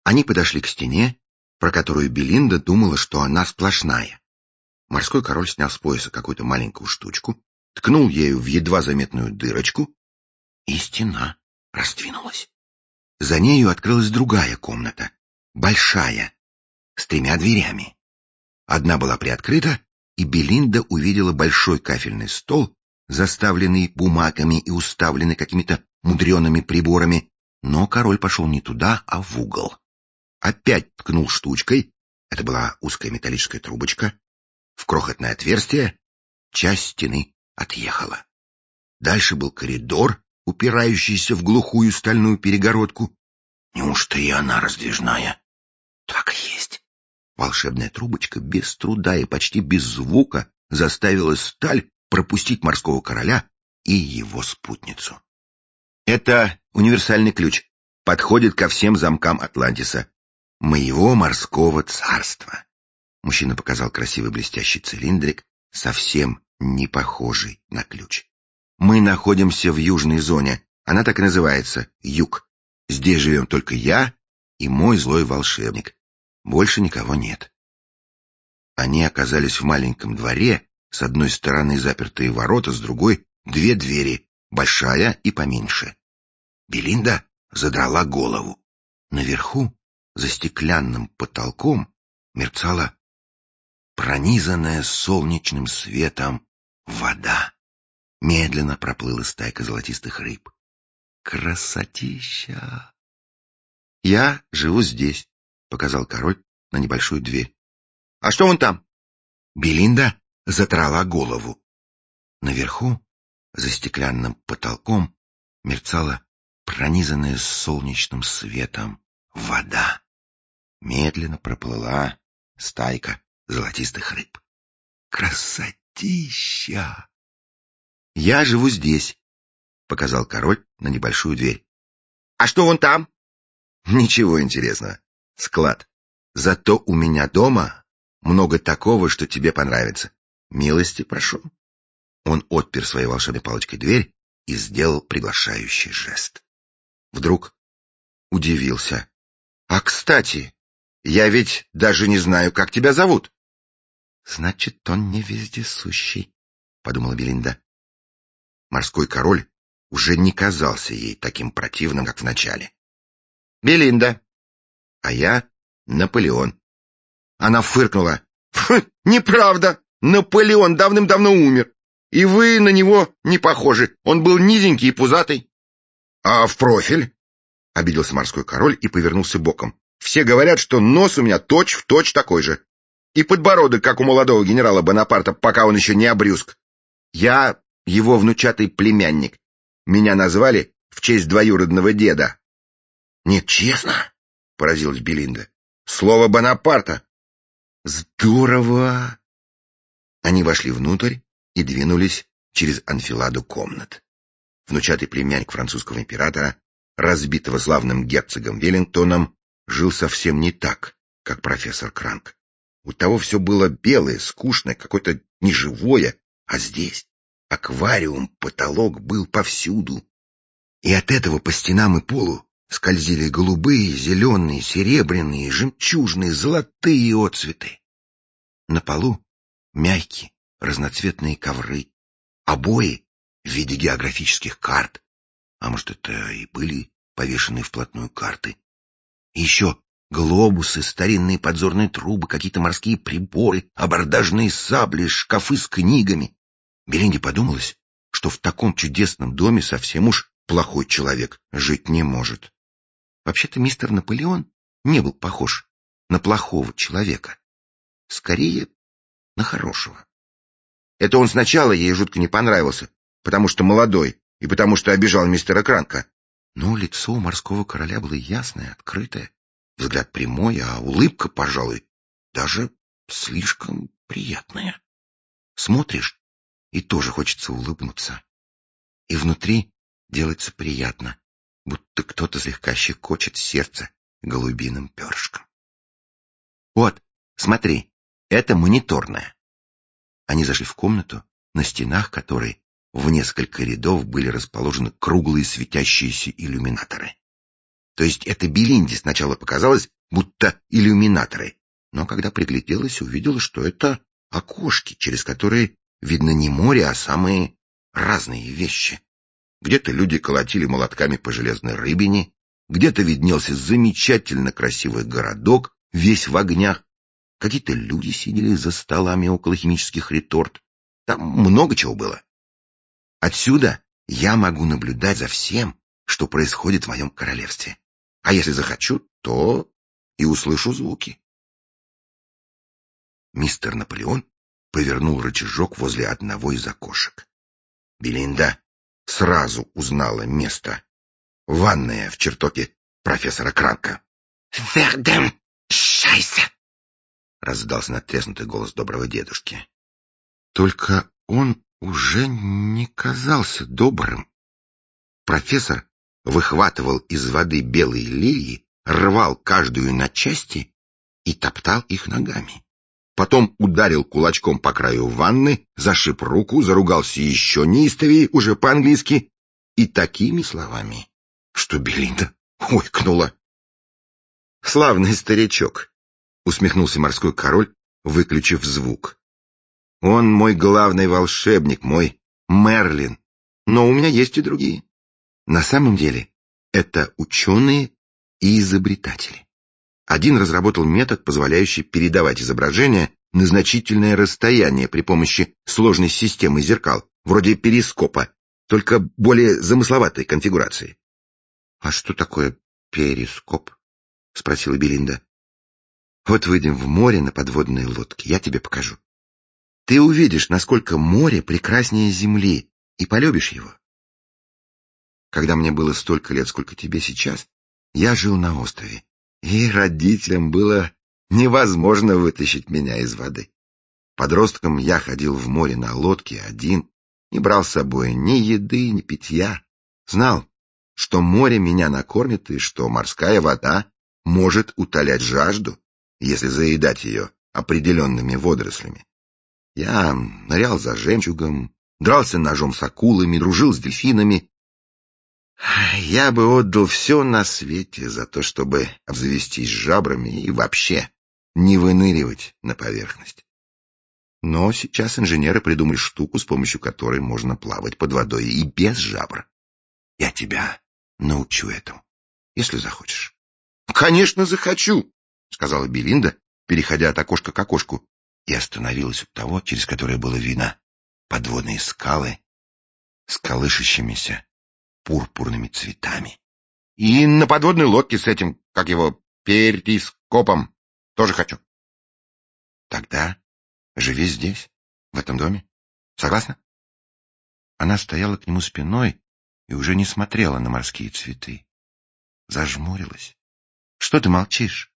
Они подошли к стене, про которую Белинда думала, что она сплошная. Морской король снял с пояса какую-то маленькую штучку, ткнул ею в едва заметную дырочку, и стена раздвинулась. За нею открылась другая комната, большая, с 3 дверями. Одна была приоткрыта, и Белинда увидела большой кафельный стол, заставленный бумагами и уставленный какими-то мудреными приборами, но король пошел не туда, а в угол. Опять ткнул штучкой, это была узкая металлическая трубочка, в крохотное отверстие, часть стены отъехала. Дальше был коридор, упирающийся в глухую стальную перегородку. Неужто и она раздвижная? Так и есть. Волшебная трубочка без труда и почти без звука заставила сталь пропустить морского короля и его спутницу. Это универсальный ключ, подходит ко всем замкам Атлантиса, моего морского царства. Мужчина показал красивый блестящий цилиндрик, совсем не похожий на ключ. Мы находимся в южной зоне, она так и называется, юг. Здесь живем только я и мой злой волшебник. Больше никого нет. Они оказались в маленьком дворе, с одной стороны запертые ворота, с другой — 2 двери, большая и поменьше. Белинда задрала голову. Наверху, за стеклянным потолком, мерцала пронизанная солнечным светом вода. Медленно проплыла стайка золотистых рыб. Красотища! Я живу здесь, показал король на небольшую дверь. А что вон там? Белинда задрала голову. Наверху, за стеклянным потолком, мерцала пронизанная солнечным светом вода. Медленно проплыла стайка золотистых рыб. Красотища! Я живу здесь, показал король на небольшую дверь. А что вон там? Ничего интересного. Склад. Зато у меня дома много такого, что тебе понравится. Милости прошу. Он отпер своей волшебной палочкой дверь и сделал приглашающий жест. Вдруг удивился. А, кстати, я ведь даже не знаю, как тебя зовут. Значит, он не вездесущий, подумала Белинда. Морской король уже не казался ей таким противным, как в начале. Белинда. А я Наполеон. Она фыркнула. Неправда. Наполеон давным-давно умер. И вы на него не похожи. Он был низенький и пузатый. А в профиль? Обиделся морской король и повернулся боком. Все говорят, что нос у меня точь-в-точь такой же. И подбородок, как у молодого генерала Бонапарта, пока он еще не обрюзг. Я его внучатый племянник. Меня назвали в честь двоюродного деда. Нет, честно? Поразилась Белинда. Слово Бонапарта. Здорово! Они вошли внутрь и двинулись через анфиладу комнат. Внучатый племянник французского императора, разбитого славным герцогом Веллингтоном, жил совсем не так, как профессор Кранк. У того все было белое, скучное, какое-то неживое, а здесь аквариум, потолок был повсюду. И от этого по стенам и полу скользили голубые, зеленые, серебряные, жемчужные, золотые отцветы. На полу мягкие, разноцветные ковры, обои в виде географических карт, а может, это и были повешенные вплотную карты. И еще глобусы, старинные подзорные трубы, какие-то морские приборы, абордажные сабли, шкафы с книгами. Белинде подумалось, что в таком чудесном доме совсем уж плохой человек жить не может. Вообще-то мистер Наполеон не был похож на плохого человека. Скорее, на хорошего. Это он сначала ей жутко не понравился, потому что молодой и потому что обижал мистера Кранка. Но лицо у морского короля было ясное, открытое, взгляд прямой, а улыбка, пожалуй, даже слишком приятная. Смотришь, и тоже хочется улыбнуться. И внутри делается приятно, будто кто-то слегка щекочет сердце голубиным перышком. Вот, смотри, это мониторная. Они зашли в комнату, на стенах которой в несколько рядов были расположены круглые светящиеся иллюминаторы. То есть это Белинде сначала показалось, будто иллюминаторы. Но когда пригляделась, увидела, что это окошки, через которые видно не море, а самые разные вещи. Где-то люди колотили молотками по железной рыбине, где-то виднелся замечательно красивый городок, весь в огнях. Какие-то люди сидели за столами около химических реторт. Там много чего было. Отсюда я могу наблюдать за всем, что происходит в моем королевстве. А если захочу, то и услышу звуки. Мистер Наполеон повернул рычажок возле одного из окошек. Белинда сразу узнала место. Ванная в чертоге профессора Кранка. «Вердем, шайсе!» — раздался надтреснутый голос доброго дедушки. Только он уже не казался добрым. Профессор выхватывал из воды белые лилии, рвал каждую на части и топтал их ногами. Потом ударил кулачком по краю ванны, зашиб руку, заругался еще неистовее, уже по-английски, и такими словами, что Белинда ойкнула. «Славный старичок», — усмехнулся морской король, выключив звук. «Он мой главный волшебник, мой Мерлин, но у меня есть и другие. На самом деле это ученые и изобретатели. Один разработал метод, позволяющий передавать изображение на значительное расстояние при помощи сложной системы зеркал, вроде перископа, только более замысловатой конфигурации. — А что такое перископ? — спросила Белинда. — Вот выйдем в море на подводной лодке, я тебе покажу. Ты увидишь, насколько море прекраснее земли, и полюбишь его. Когда мне было столько лет, сколько тебе сейчас, я жил на острове, и родителям было невозможно вытащить меня из воды. Подростком я ходил в море на лодке один, не брал с собой ни еды, ни питья. Знал, что море меня накормит и что морская вода может утолять жажду, если заедать ее определенными водорослями. Я нырял за жемчугом, дрался ножом с акулами, дружил с дельфинами. Я бы отдал все на свете за то, чтобы обзавестись жабрами и вообще не выныривать на поверхность. Но сейчас инженеры придумали штуку, с помощью которой можно плавать под водой и без жабр. Я тебя научу этому, если захочешь. — Конечно, захочу, — сказала Белинда, переходя от окошка к окошку, и остановилась у того, через которое было видно подводные скалы с колышущимися пурпурными цветами. И на подводной лодке с этим, как его, перископом, тоже хочу. Тогда живи здесь, в этом доме. Согласна? Она стояла к нему спиной и уже не смотрела на морские цветы. Зажмурилась. Что ты молчишь?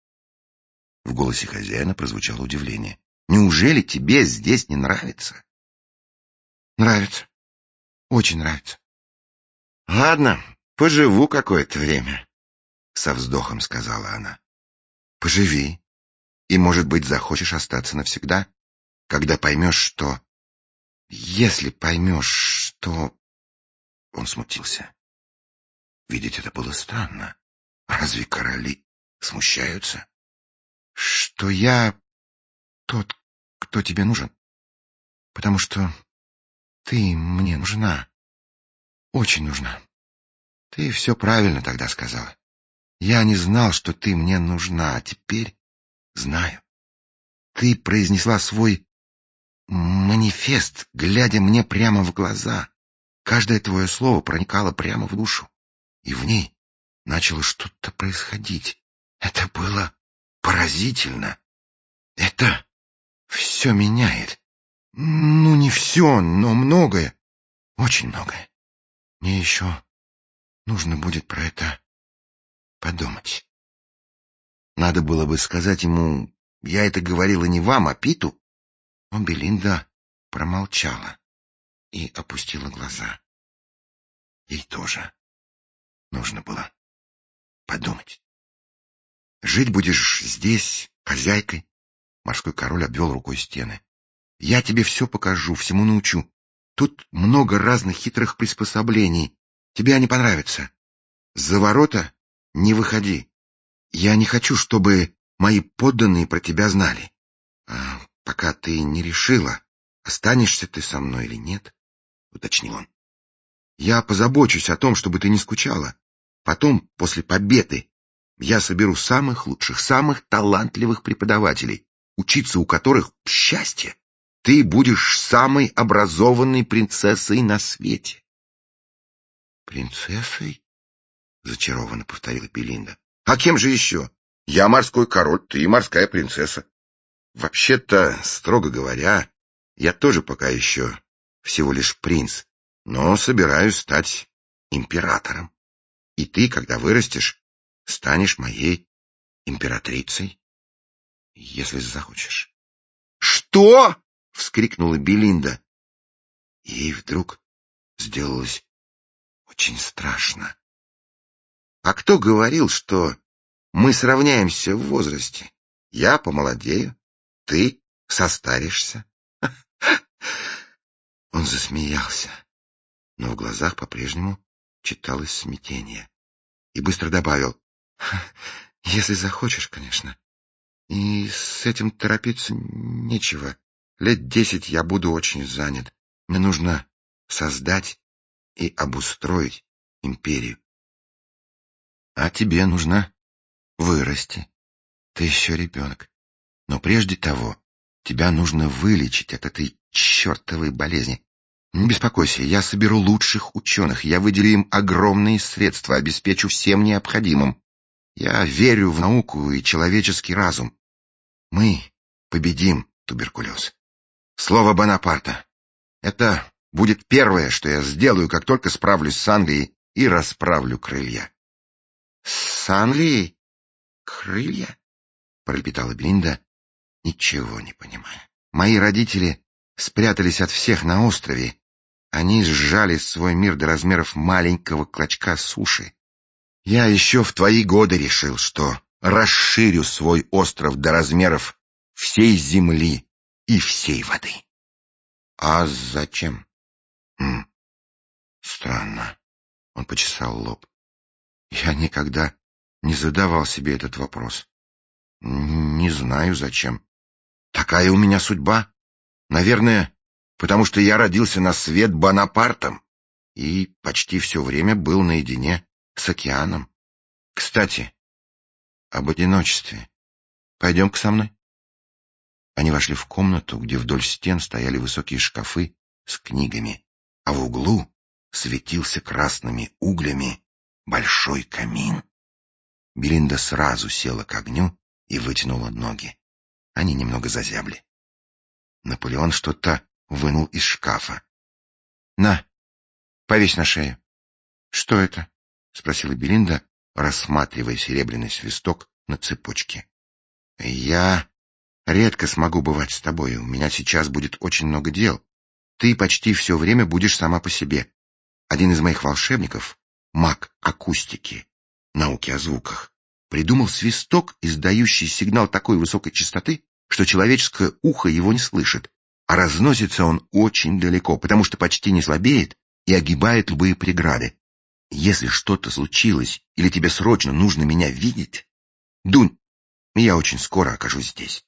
В голосе хозяина прозвучало удивление. Неужели тебе здесь не нравится? Нравится. Очень нравится. Ладно, поживу какое-то время, со вздохом сказала она. Поживи, и, может быть, захочешь остаться навсегда, когда поймешь, что... Если поймешь, что... Он смутился. Видеть это было странно. Разве короли смущаются? Что я тот, кто тебе нужен, потому что ты мне нужна. Очень нужна. Ты все правильно тогда сказала. Я не знал, что ты мне нужна, а теперь знаю. Ты произнесла свой манифест, глядя мне прямо в глаза. Каждое твое слово проникало прямо в душу, и в ней начало что-то происходить. Это было поразительно. Это все меняет. Ну, не все, но многое. Очень многое. Мне еще нужно будет про это подумать. Надо было бы сказать ему, я это говорила не вам, а Питу. Но Белинда промолчала и опустила глаза. Ей тоже нужно было подумать. Жить будешь здесь, хозяйкой. Морской король обвел рукой стены. Я тебе все покажу, всему научу. Тут много разных хитрых приспособлений. Тебе они понравятся. За ворота Не выходи. Я не хочу, чтобы мои подданные про тебя знали. Пока ты не решила, останешься ты со мной или нет, — уточнил он. Я позабочусь о том, чтобы ты не скучала. Потом, после победы, я соберу самых лучших, самых талантливых преподавателей, учиться у которых — счастье. Ты будешь самой образованной принцессой на свете. — Принцессой? — зачарованно повторила Белинда. — А кем же еще? Я морской король, ты морская принцесса. Вообще-то, строго говоря, я тоже пока еще всего лишь принц, но собираюсь стать императором. И ты, когда вырастешь, станешь моей императрицей, если захочешь. — Что? — вскрикнула Белинда. Ей вдруг сделалось очень страшно. — А кто говорил, что мы сравняемся в возрасте? Я помолодею, ты состаришься. Он засмеялся, но в глазах по-прежнему читалось смятение. И быстро добавил: — Если захочешь, конечно. И с этим торопиться нечего. 10 лет я буду очень занят. Мне нужно создать и обустроить империю. А тебе нужно вырасти. Ты еще ребенок. Но прежде того тебя нужно вылечить от этой чертовой болезни. Не беспокойся, я соберу лучших ученых, я выделю им огромные средства, обеспечу всем необходимым. Я верю в науку и человеческий разум. Мы победим туберкулез. Слово Бонапарта. Это будет первое, что я сделаю, как только справлюсь с Англией и расправлю крылья. — С Англией? Крылья? — пролепетала Белинда, ничего не понимая. Мои родители спрятались от всех на острове. Они сжали свой мир до размеров маленького клочка суши. Я еще в твои годы решил, что расширю свой остров до размеров всей земли и всей воды. А зачем? Странно. Он почесал лоб. Я никогда не задавал себе этот вопрос. Не знаю, зачем. Такая у меня судьба. Наверное, потому что я родился на свет Бонапартом и почти все время был наедине с океаном. Кстати, об одиночестве. Пойдем-ка со мной. Они вошли в комнату, где вдоль стен стояли высокие шкафы с книгами, а в углу светился красными углями большой камин. Белинда сразу села к огню и вытянула ноги. Они немного зазябли. Наполеон что-то вынул из шкафа. — На, повесь на шею. — Что это? — спросила Белинда, рассматривая серебряный свисток на цепочке. — Я редко смогу бывать с тобой. У меня сейчас будет очень много дел. Ты почти все время будешь сама по себе. Один из моих волшебников, маг акустики, науки о звуках, придумал свисток, издающий сигнал такой высокой частоты, что человеческое ухо его не слышит, а разносится он очень далеко, потому что почти не слабеет и огибает любые преграды. Если что-то случилось или тебе срочно нужно меня видеть, дунь, я очень скоро окажусь здесь.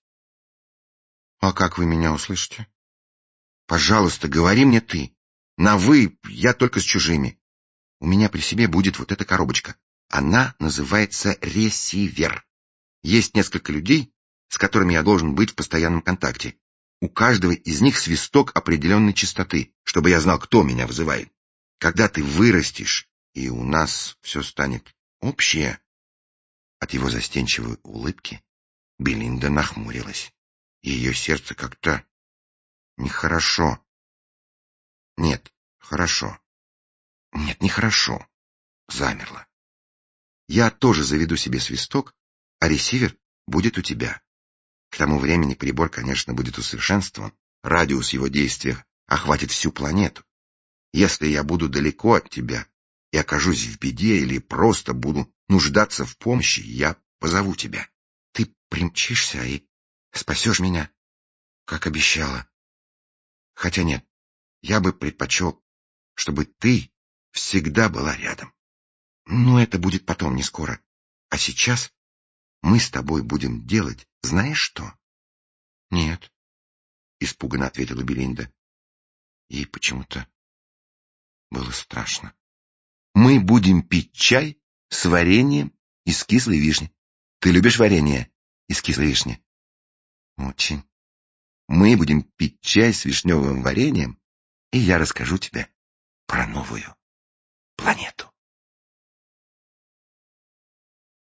— А как вы меня услышите? — Пожалуйста, говори мне ты. На «вы» я только с чужими. У меня при себе будет вот эта коробочка. Она называется ресивер. Есть несколько людей, с которыми я должен быть в постоянном контакте. У каждого из них свисток определенной частоты, чтобы я знал, кто меня вызывает. Когда ты вырастешь, и у нас все станет общее... От его застенчивой улыбки Белинда нахмурилась. Ее сердце как-то нехорошо. Нет, хорошо. Нет, нехорошо. Замерло. Я тоже заведу себе свисток, а ресивер будет у тебя. К тому времени прибор, конечно, будет усовершенствован. Радиус его действия охватит всю планету. Если я буду далеко от тебя и окажусь в беде или просто буду нуждаться в помощи, я позову тебя. Ты примчишься и спасешь меня, как обещала. Хотя нет, я бы предпочел, чтобы ты всегда была рядом. Но это будет потом, не скоро. А сейчас мы с тобой будем делать знаешь что? Нет, испуганно ответила Белинда. Ей почему-то было страшно. Мы будем пить чай с вареньем из кислой вишни. Ты любишь варенье из кислой вишни? Очень. Мы будем пить чай с вишневым вареньем, и я расскажу тебе про новую планету.